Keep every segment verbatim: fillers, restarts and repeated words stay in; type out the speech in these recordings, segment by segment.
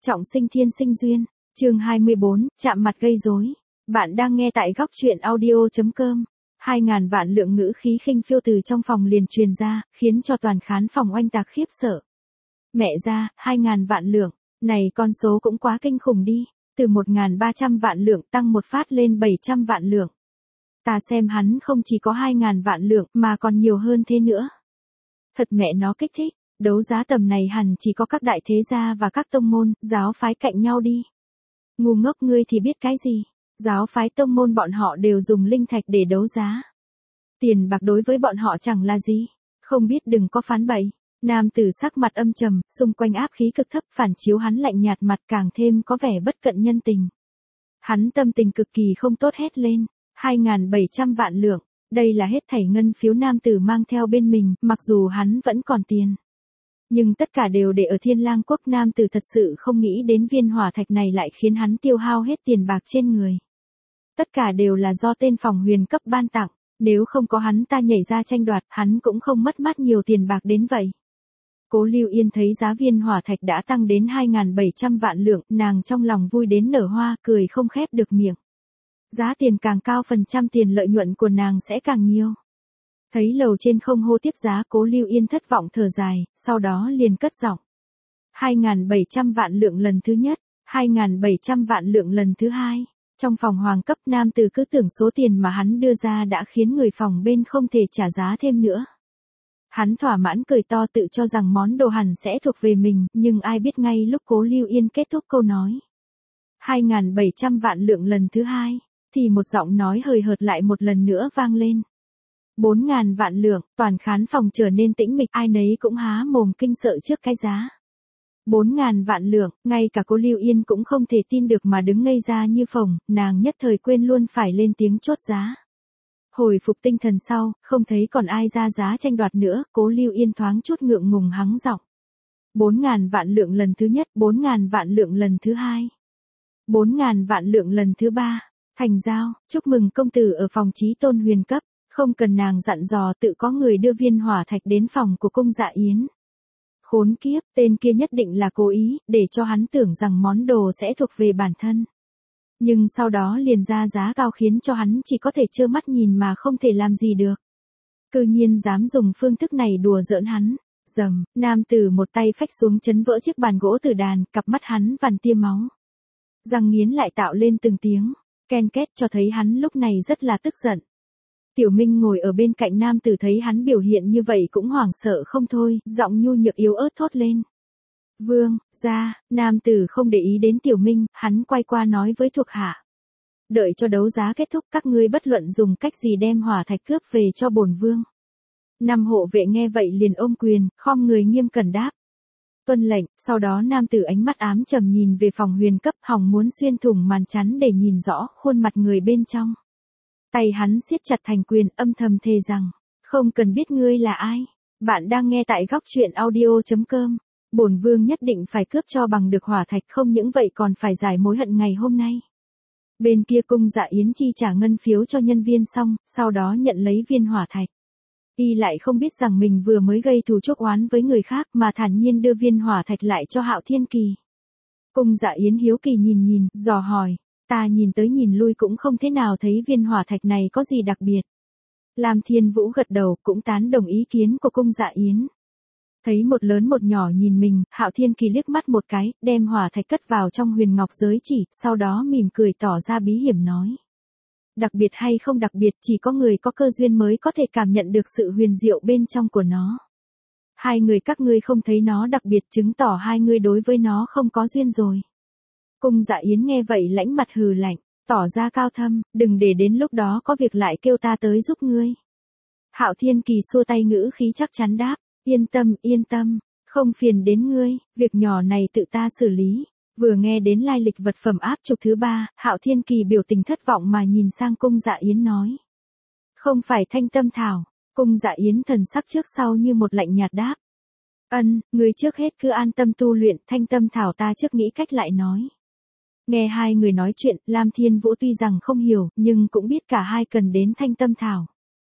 Trọng sinh thiên sinh duyên, chương hai mươi bốn, chạm mặt gây rối. Bạn đang nghe tại góc truyện audio.com. Hai ngàn vạn lượng ngữ khí khinh phiêu từ trong phòng liền truyền ra, khiến cho toàn khán phòng oanh tạc khiếp sợ. Mẹ ra, hai ngàn vạn lượng, này con số cũng quá kinh khủng đi, từ một ngàn ba trăm vạn lượng tăng một phát lên bảy trăm vạn lượng. Ta xem hắn không chỉ có hai ngàn vạn lượng mà còn nhiều hơn thế nữa. Thật mẹ nó kích thích. Đấu giá tầm này hẳn chỉ có các đại thế gia và các tông môn, giáo phái cạnh nhau đi. Ngu ngốc ngươi thì biết cái gì? Giáo phái tông môn bọn họ đều dùng linh thạch để đấu giá. Tiền bạc đối với bọn họ chẳng là gì. Không biết đừng có phán bậy. Nam tử sắc mặt âm trầm, xung quanh áp khí cực thấp phản chiếu hắn lạnh nhạt mặt càng thêm có vẻ bất cận nhân tình. Hắn tâm tình cực kỳ không tốt hét lên. hai nghìn bảy trăm vạn lượng. Đây là hết thảy ngân phiếu nam tử mang theo bên mình, mặc dù hắn vẫn còn tiền. Nhưng tất cả đều để ở Thiên Lang Quốc. Nam tử thật sự không nghĩ đến viên hỏa thạch này lại khiến hắn tiêu hao hết tiền bạc trên người. Tất cả đều là do tên phòng huyền cấp ban tặng, nếu không có hắn ta nhảy ra tranh đoạt, hắn cũng không mất mát nhiều tiền bạc đến vậy. Cố Lưu Yên thấy giá viên hỏa thạch đã tăng đến hai nghìn bảy trăm vạn lượng, nàng trong lòng vui đến nở hoa, cười không khép được miệng. Giá tiền càng cao phần trăm tiền lợi nhuận của nàng sẽ càng nhiều. Thấy lầu trên không hô tiếp giá, Cố Lưu Yên thất vọng thở dài, sau đó liền cất giọng. hai nghìn bảy trăm vạn lượng lần thứ nhất, hai nghìn bảy trăm vạn lượng lần thứ hai. Trong phòng hoàng cấp, nam tử cứ tưởng số tiền mà hắn đưa ra đã khiến người phòng bên không thể trả giá thêm nữa. Hắn thỏa mãn cười to tự cho rằng món đồ hẳn sẽ thuộc về mình, nhưng ai biết ngay lúc Cố Lưu Yên kết thúc câu nói. hai nghìn bảy trăm vạn lượng lần thứ hai, thì một giọng nói hời hợt lại một lần nữa vang lên. bốn ngàn vạn lượng, toàn khán phòng trở nên tĩnh mịch, ai nấy cũng há mồm kinh sợ trước cái giá. bốn ngàn vạn lượng, ngay cả Cố Lưu Yên cũng không thể tin được mà đứng ngây ra như phồng, nàng nhất thời quên luôn phải lên tiếng chốt giá. Hồi phục tinh thần sau, không thấy còn ai ra giá tranh đoạt nữa, Cố Lưu Yên thoáng chút ngượng ngùng hắng giọng. bốn ngàn vạn lượng lần thứ nhất, bốn ngàn vạn lượng lần thứ hai. bốn ngàn vạn lượng lần thứ ba, thành giao, chúc mừng công tử ở phòng chí tôn huyền cấp. Không cần nàng dặn dò tự có người đưa viên hỏa thạch đến phòng của cung Dạ Yến. Khốn kiếp, tên kia nhất định là cố ý, để cho hắn tưởng rằng món đồ sẽ thuộc về bản thân. Nhưng sau đó liền ra giá cao khiến cho hắn chỉ có thể trơ mắt nhìn mà không thể làm gì được. Cư nhiên dám dùng phương thức này đùa giỡn hắn. Dầm, nam tử một tay phách xuống chấn vỡ chiếc bàn gỗ tử đàn, cặp mắt hắn vằn tia máu. Răng nghiến lại tạo lên từng tiếng, ken két cho thấy hắn lúc này rất là tức giận. Tiểu Minh ngồi ở bên cạnh nam tử thấy hắn biểu hiện như vậy cũng hoảng sợ không thôi, giọng nhu nhược yếu ớt thốt lên. Vương, ra, nam tử không để ý đến Tiểu Minh, hắn quay qua nói với thuộc hạ. Đợi cho đấu giá kết thúc các ngươi bất luận dùng cách gì đem hỏa thạch cướp về cho bổn vương. Năm hộ vệ nghe vậy liền ôm quyền, khom người nghiêm cẩn đáp. Tuân lệnh, sau đó nam tử ánh mắt ám trầm nhìn về phòng huyền cấp, hòng muốn xuyên thủng màn chắn để nhìn rõ khuôn mặt người bên trong. Tay hắn siết chặt thành quyền, âm thầm thề rằng, không cần biết ngươi là ai. Bạn đang nghe tại góc truyện audio.com. Bổn vương nhất định phải cướp cho bằng được hỏa thạch, không những vậy còn phải giải mối hận ngày hôm nay. Bên kia cung Dạ Yến chi trả ngân phiếu cho nhân viên xong, sau đó nhận lấy viên hỏa thạch. Y lại không biết rằng mình vừa mới gây thù chuốc oán với người khác mà thản nhiên đưa viên hỏa thạch lại cho Hạo Thiên Kỳ. Cung Dạ Yến hiếu kỳ nhìn nhìn, dò hỏi. Ta nhìn tới nhìn lui cũng không thế nào thấy viên hỏa thạch này có gì đặc biệt. Lam Thiên Vũ gật đầu cũng tán đồng ý kiến của cung Dạ Yến. Thấy một lớn một nhỏ nhìn mình, Hạo Thiên Kỳ liếc mắt một cái, đem hỏa thạch cất vào trong huyền ngọc giới chỉ, sau đó mỉm cười tỏ ra bí hiểm nói. Đặc biệt hay không đặc biệt chỉ có người có cơ duyên mới có thể cảm nhận được sự huyền diệu bên trong của nó. Hai người các ngươi không thấy nó đặc biệt chứng tỏ hai người đối với nó không có duyên rồi. Cung Dạ Yến nghe vậy lãnh mặt hừ lạnh, tỏ ra cao thâm, đừng để đến lúc đó có việc lại kêu ta tới giúp ngươi. Hạo Thiên Kỳ xua tay ngữ khí chắc chắn đáp, yên tâm, yên tâm, không phiền đến ngươi, việc nhỏ này tự ta xử lý. Vừa nghe đến lai lịch vật phẩm áp trục thứ ba, Hạo Thiên Kỳ biểu tình thất vọng mà nhìn sang cung Dạ Yến nói. Không phải thanh tâm thảo, cung Dạ Yến thần sắc trước sau như một lạnh nhạt đáp. Ân, ngươi trước hết cứ an tâm tu luyện, thanh tâm thảo ta trước nghĩ cách lại nói. Nghe hai người nói chuyện, Lam Thiên Vũ tuy rằng không hiểu, nhưng cũng biết cả hai cần đến thanh tâm thảo.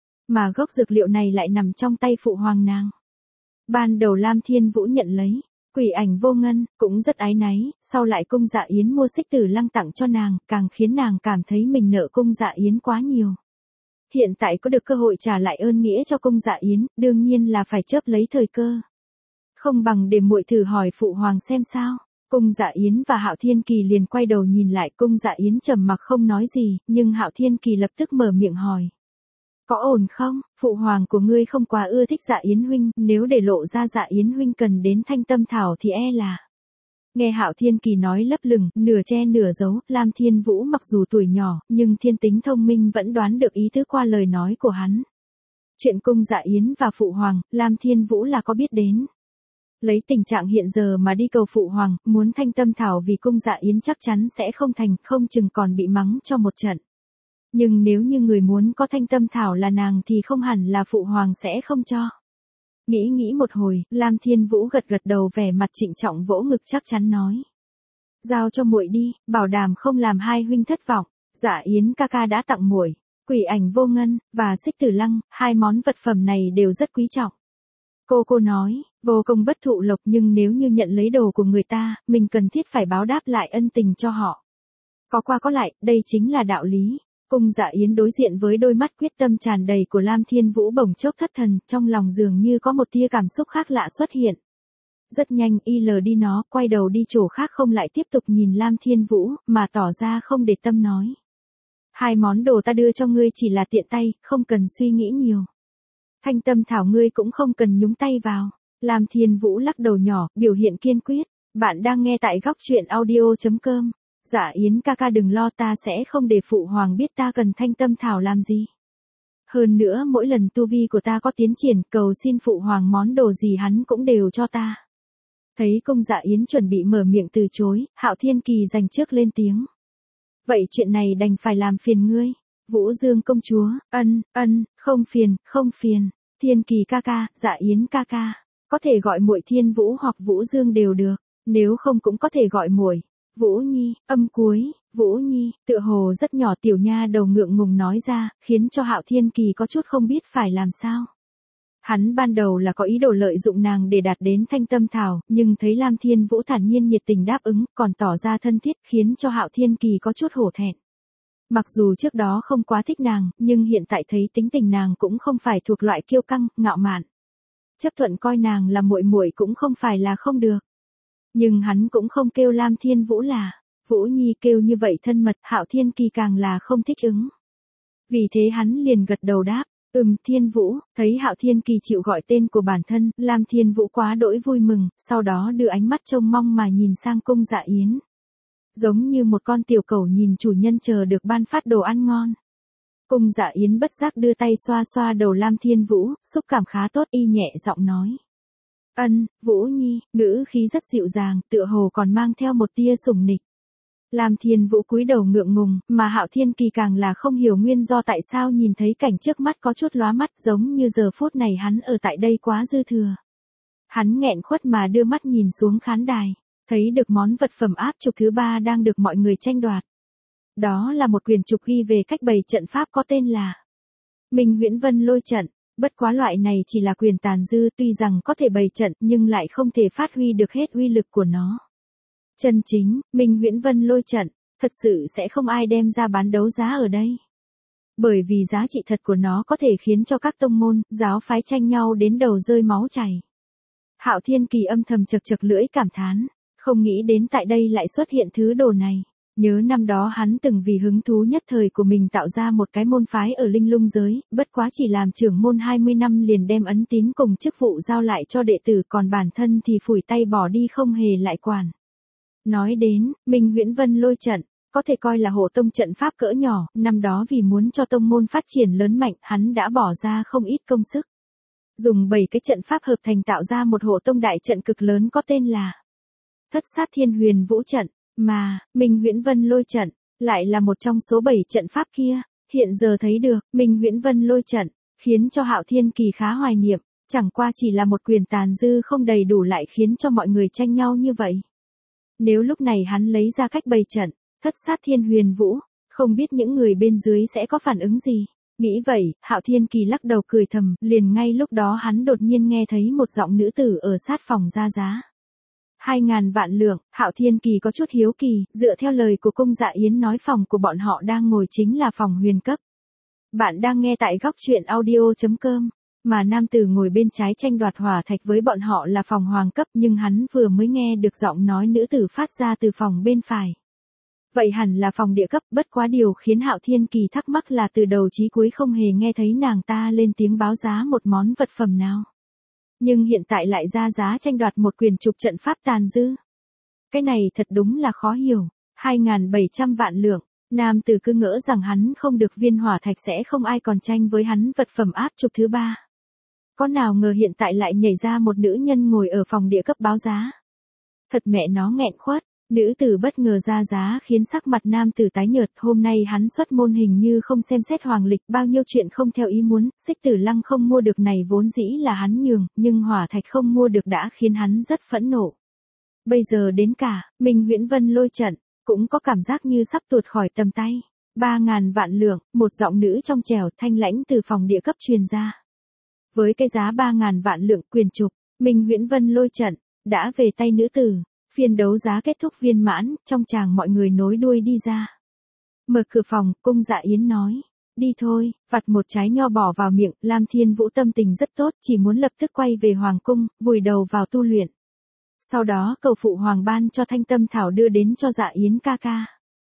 Mà gốc dược liệu này lại nằm trong tay phụ hoàng nàng. Ban đầu Lam Thiên Vũ nhận lấy, Quỷ ảnh vô ngân, cũng rất áy náy, sau lại cung dạ yến mua xích tử lăng tặng cho nàng, càng khiến nàng cảm thấy mình nợ cung dạ yến quá nhiều. Hiện tại có được cơ hội trả lại ơn nghĩa cho cung dạ yến, đương nhiên là phải chớp lấy thời cơ. Không bằng để muội thử hỏi phụ hoàng xem sao. Cung Dạ Yến và Hạo Thiên Kỳ liền quay đầu nhìn lại, Cung Dạ Yến trầm mặc không nói gì, nhưng Hạo Thiên Kỳ lập tức mở miệng hỏi. Có ổn không, phụ hoàng của ngươi không quá ưa thích Dạ Yến huynh, nếu để lộ ra Dạ Yến huynh cần đến Thanh Tâm Thảo thì e là. Nghe Hạo Thiên Kỳ nói lấp lửng, nửa che nửa giấu, Lam Thiên Vũ mặc dù tuổi nhỏ, nhưng thiên tính thông minh vẫn đoán được ý tứ qua lời nói của hắn. Chuyện Cung Dạ Yến và phụ hoàng, Lam Thiên Vũ là có biết đến. Lấy tình trạng hiện giờ mà đi cầu phụ hoàng, muốn Thanh Tâm Thảo vì cung Dạ Yến chắc chắn sẽ không thành, không chừng còn bị mắng cho một trận. Nhưng nếu như người muốn có Thanh Tâm Thảo là nàng thì không hẳn là phụ hoàng sẽ không cho. Nghĩ nghĩ một hồi, Lam Thiên Vũ gật gật đầu, vẻ mặt trịnh trọng vỗ ngực chắc chắn nói. Giao cho muội đi, bảo đảm không làm hai huynh thất vọng. Dạ Yến ca ca đã tặng muội Quỷ ảnh vô ngân và xích tử lăng, hai món vật phẩm này đều rất quý trọng. Cô cô nói, vô công bất thụ lộc, nhưng nếu như nhận lấy đồ của người ta, mình cần thiết phải báo đáp lại ân tình cho họ. Có qua có lại, đây chính là đạo lý. Cung Dạ Yến đối diện với đôi mắt quyết tâm tràn đầy của Lam Thiên Vũ bỗng chốc thất thần, trong lòng dường như có một tia cảm xúc khác lạ xuất hiện. Rất nhanh y lờ đi nó, quay đầu đi chỗ khác, không lại tiếp tục nhìn Lam Thiên Vũ, mà tỏ ra không để tâm nói. Hai món đồ ta đưa cho ngươi chỉ là tiện tay, không cần suy nghĩ nhiều. Thanh Tâm Thảo ngươi cũng không cần nhúng tay vào. Lam Thiên Vũ lắc đầu nhỏ, biểu hiện kiên quyết. Bạn đang nghe tại góc truyện audio chấm com. Dạ Yến ca ca đừng lo, ta sẽ không để phụ hoàng biết ta cần Thanh Tâm Thảo làm gì. Hơn nữa mỗi lần tu vi của ta có tiến triển, cầu xin phụ hoàng món đồ gì hắn cũng đều cho ta. Thấy Cung Dạ Yến chuẩn bị mở miệng từ chối, Hạo Thiên Kỳ dành trước lên tiếng. Vậy chuyện này đành phải làm phiền ngươi. Vũ Dương công chúa, ân, ân, không phiền, không phiền. Thiên Kỳ ca ca, Dạ Yến ca ca, có thể gọi muội Thiên Vũ hoặc Vũ Dương đều được, nếu không cũng có thể gọi muội Vũ Nhi. Âm cuối, Vũ Nhi, tựa hồ rất nhỏ, tiểu nha đầu ngượng ngùng nói ra, khiến cho Hạo Thiên Kỳ có chút không biết phải làm sao. Hắn ban đầu là có ý đồ lợi dụng nàng để đạt đến Thanh Tâm Thảo, nhưng thấy Lam Thiên Vũ thản nhiên nhiệt tình đáp ứng, còn tỏ ra thân thiết, khiến cho Hạo Thiên Kỳ có chút hổ thẹn. Mặc dù trước đó không quá thích nàng, nhưng hiện tại thấy tính tình nàng cũng không phải thuộc loại kiêu căng, ngạo mạn. Chấp thuận coi nàng là muội muội cũng không phải là không được. Nhưng hắn cũng không kêu Lam Thiên Vũ là Vũ Nhi, kêu như vậy thân mật, Hạo Thiên Kỳ càng là không thích ứng. Vì thế hắn liền gật đầu đáp, ừm Thiên Vũ. Thấy Hạo Thiên Kỳ chịu gọi tên của bản thân, Lam Thiên Vũ quá đỗi vui mừng, sau đó đưa ánh mắt trông mong mà nhìn sang Cung Dạ Yến. Giống như một con tiểu cẩu nhìn chủ nhân chờ được ban phát đồ ăn ngon. Cung Dạ Yến bất giác đưa tay xoa xoa đầu Lam Thiên Vũ, xúc cảm khá tốt, y nhẹ giọng nói. Ân, Vũ Nhi, ngữ khí rất dịu dàng, tựa hồ còn mang theo một tia sủng nịch. Lam Thiên Vũ cúi đầu ngượng ngùng, mà Hạo Thiên Kỳ càng là không hiểu nguyên do tại sao nhìn thấy cảnh trước mắt có chút lóa mắt, giống như giờ phút này hắn ở tại đây quá dư thừa. Hắn nghẹn khuất mà đưa mắt nhìn xuống khán đài, thấy được món vật phẩm áp trục thứ ba đang được mọi người tranh đoạt. Đó là một quyển trục ghi về cách bày trận pháp có tên là Minh Huyễn Vân Lôi Trận. Bất quá loại này chỉ là quyền tàn dư, tuy rằng có thể bày trận nhưng lại không thể phát huy được hết uy lực của nó. Chân chính, Minh Huyễn Vân Lôi Trận, thật sự sẽ không ai đem ra bán đấu giá ở đây. Bởi vì giá trị thật của nó có thể khiến cho các tông môn, giáo phái tranh nhau đến đầu rơi máu chảy. Hạo Thiên Kỳ âm thầm chật chật lưỡi cảm thán, không nghĩ đến tại đây lại xuất hiện thứ đồ này. Nhớ năm đó hắn từng vì hứng thú nhất thời của mình tạo ra một cái môn phái ở Linh Lung giới, bất quá chỉ làm trưởng môn hai mươi năm liền đem ấn tín cùng chức vụ giao lại cho đệ tử, còn bản thân thì phủi tay bỏ đi không hề lại quản. Nói đến, Minh Huyễn Vân Lôi Trận, có thể coi là hộ tông trận pháp cỡ nhỏ, năm đó vì muốn cho tông môn phát triển lớn mạnh, hắn đã bỏ ra không ít công sức. Dùng bảy cái trận pháp hợp thành tạo ra một hộ tông đại trận cực lớn có tên là Thất Sát Thiên Huyền Vũ Trận. Mà, Minh Huyễn Vân Lôi Trận, lại là một trong số bảy trận pháp kia. Hiện giờ thấy được, Minh Huyễn Vân Lôi Trận, khiến cho Hạo Thiên Kỳ khá hoài niệm, chẳng qua chỉ là một quyền tàn dư không đầy đủ lại khiến cho mọi người tranh nhau như vậy. Nếu lúc này hắn lấy ra cách bày trận, Thất Sát Thiên Huyền Vũ, không biết những người bên dưới sẽ có phản ứng gì. Nghĩ vậy, Hạo Thiên Kỳ lắc đầu cười thầm, liền ngay lúc đó hắn đột nhiên nghe thấy một giọng nữ tử ở sát phòng ra giá. Hai ngàn vạn lượng, Hạo Thiên Kỳ có chút hiếu kỳ, dựa theo lời của cung Dạ Yến nói phòng của bọn họ đang ngồi chính là phòng huyền cấp. Bạn đang nghe tại góc truyện audio.com, mà nam tử ngồi bên trái tranh đoạt hỏa thạch với bọn họ là phòng hoàng cấp, nhưng hắn vừa mới nghe được giọng nói nữ tử phát ra từ phòng bên phải. Vậy hẳn là phòng địa cấp, bất quá điều khiến Hạo Thiên Kỳ thắc mắc là từ đầu chí cuối không hề nghe thấy nàng ta lên tiếng báo giá một món vật phẩm nào. Nhưng hiện tại lại ra giá tranh đoạt một quyền trục trận pháp tàn dư. Cái này thật đúng là khó hiểu. Hai ngàn bảy trăm vạn lượng, nam tử cứ ngỡ rằng hắn không được viên hỏa thạch sẽ không ai còn tranh với hắn vật phẩm áp trục thứ ba. Có nào ngờ hiện tại lại nhảy ra một nữ nhân ngồi ở phòng địa cấp báo giá. Thật mẹ nó nghẹn khuất. Nữ tử bất ngờ ra giá khiến sắc mặt nam tử tái nhợt, hôm nay hắn xuất môn hình như không xem xét hoàng lịch, bao nhiêu chuyện không theo ý muốn, Xích Tử Lăng không mua được này vốn dĩ là hắn nhường, nhưng hỏa thạch không mua được đã khiến hắn rất phẫn nộ. Bây giờ đến cả, Minh Huyễn Vân lôi trận, cũng có cảm giác như sắp tuột khỏi tầm tay. Ba ngàn vạn lượng, một giọng nữ trong trẻo thanh lãnh từ phòng địa cấp truyền ra. Với cái giá ba ngàn vạn lượng quyền trục, Minh Huyễn Vân lôi trận, đã về tay nữ tử. Phiên đấu giá kết thúc viên mãn, trong tràng mọi người nối đuôi đi ra. Mở cửa phòng, cung Dạ Yến nói. Đi thôi, vặt một trái nho bỏ vào miệng, Lam Thiên Vũ tâm tình rất tốt, chỉ muốn lập tức quay về hoàng cung, vùi đầu vào tu luyện. Sau đó cầu phụ hoàng ban cho thanh tâm thảo đưa đến cho Dạ Yến ca ca.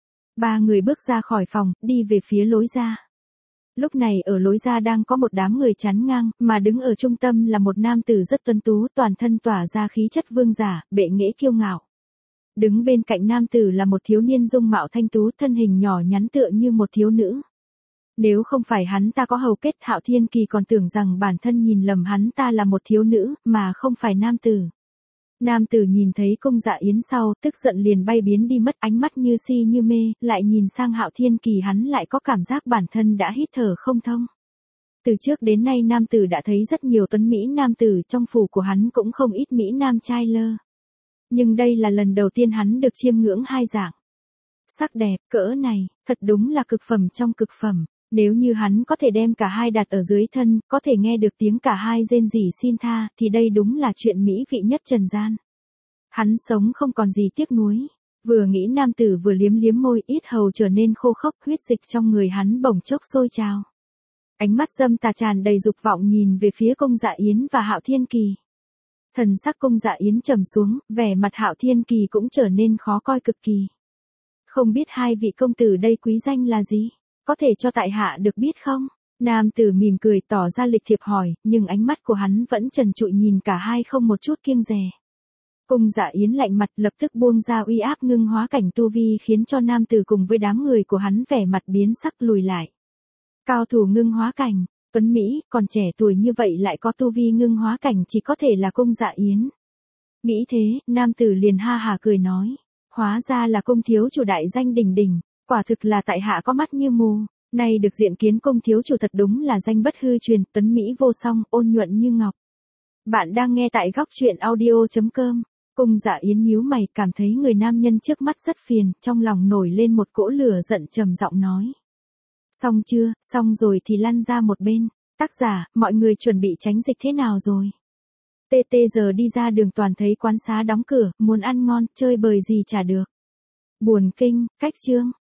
Ba người bước ra khỏi phòng, đi về phía lối ra. Lúc này ở lối ra đang có một đám người chắn ngang, mà đứng ở trung tâm là một nam tử rất tuấn tú, toàn thân tỏa ra khí chất vương giả, bệ nghệ kiêu ngạo. Đứng bên cạnh nam tử là một thiếu niên dung mạo thanh tú, thân hình nhỏ nhắn tựa như một thiếu nữ. Nếu không phải hắn ta có hầu kết, Hạo Thiên Kỳ còn tưởng rằng bản thân nhìn lầm hắn ta là một thiếu nữ, mà không phải nam tử. Nam tử nhìn thấy cung Dạ Yến sau, tức giận liền bay biến đi mất, ánh mắt như si như mê, lại nhìn sang Hạo Thiên Kỳ hắn lại có cảm giác bản thân đã hít thở không thông. Từ trước đến nay nam tử đã thấy rất nhiều tuấn mỹ nam tử, trong phủ của hắn cũng không ít mỹ nam trai lơ. Nhưng đây là lần đầu tiên hắn được chiêm ngưỡng hai dạng. Sắc đẹp, cỡ này, thật đúng là cực phẩm trong cực phẩm. Nếu như hắn có thể đem cả hai đặt ở dưới thân, có thể nghe được tiếng cả hai rên rỉ xin tha, thì đây đúng là chuyện mỹ vị nhất trần gian. Hắn sống không còn gì tiếc nuối. Vừa nghĩ nam tử vừa liếm liếm môi, ít hầu trở nên khô khốc, huyết dịch trong người hắn bỗng chốc sôi trào. Ánh mắt dâm tà tràn đầy dục vọng nhìn về phía cung Dạ Yến và Hạo Thiên Kỳ. Thần sắc cung Dạ Yến trầm xuống, vẻ mặt Hạo Thiên Kỳ cũng trở nên khó coi cực kỳ. Không biết hai vị công tử đây quý danh là gì? Có thể cho tại hạ được biết không? Nam tử mỉm cười tỏ ra lịch thiệp hỏi, nhưng ánh mắt của hắn vẫn trần trụi nhìn cả hai không một chút kiêng dè. Cung Dạ Yến lạnh mặt lập tức buông ra uy áp ngưng hóa cảnh tu vi khiến cho nam tử cùng với đám người của hắn vẻ mặt biến sắc lùi lại. Cao thủ ngưng hóa cảnh, tuấn Mỹ, còn trẻ tuổi như vậy lại có tu vi ngưng hóa cảnh chỉ có thể là cung Dạ Yến. Nghĩ thế, nam tử liền ha hà cười nói, hóa ra là cung thiếu chủ đại danh đình đình. Quả thực là tại hạ có mắt như mù, nay được diện kiến cung thiếu chủ thật đúng là danh bất hư truyền, tuấn Mỹ vô song, ôn nhuận như ngọc. Bạn đang nghe tại góc truyện audio.com, cung Dạ Yến nhíu mày cảm thấy người nam nhân trước mắt rất phiền, trong lòng nổi lên một cỗ lửa giận trầm giọng nói. Xong chưa, xong rồi thì lăn ra một bên, tác giả, mọi người chuẩn bị tránh dịch thế nào rồi? tê tê giờ đi ra đường toàn thấy quán xá đóng cửa, muốn ăn ngon, chơi bời gì chả được. Buồn kinh, cách chương.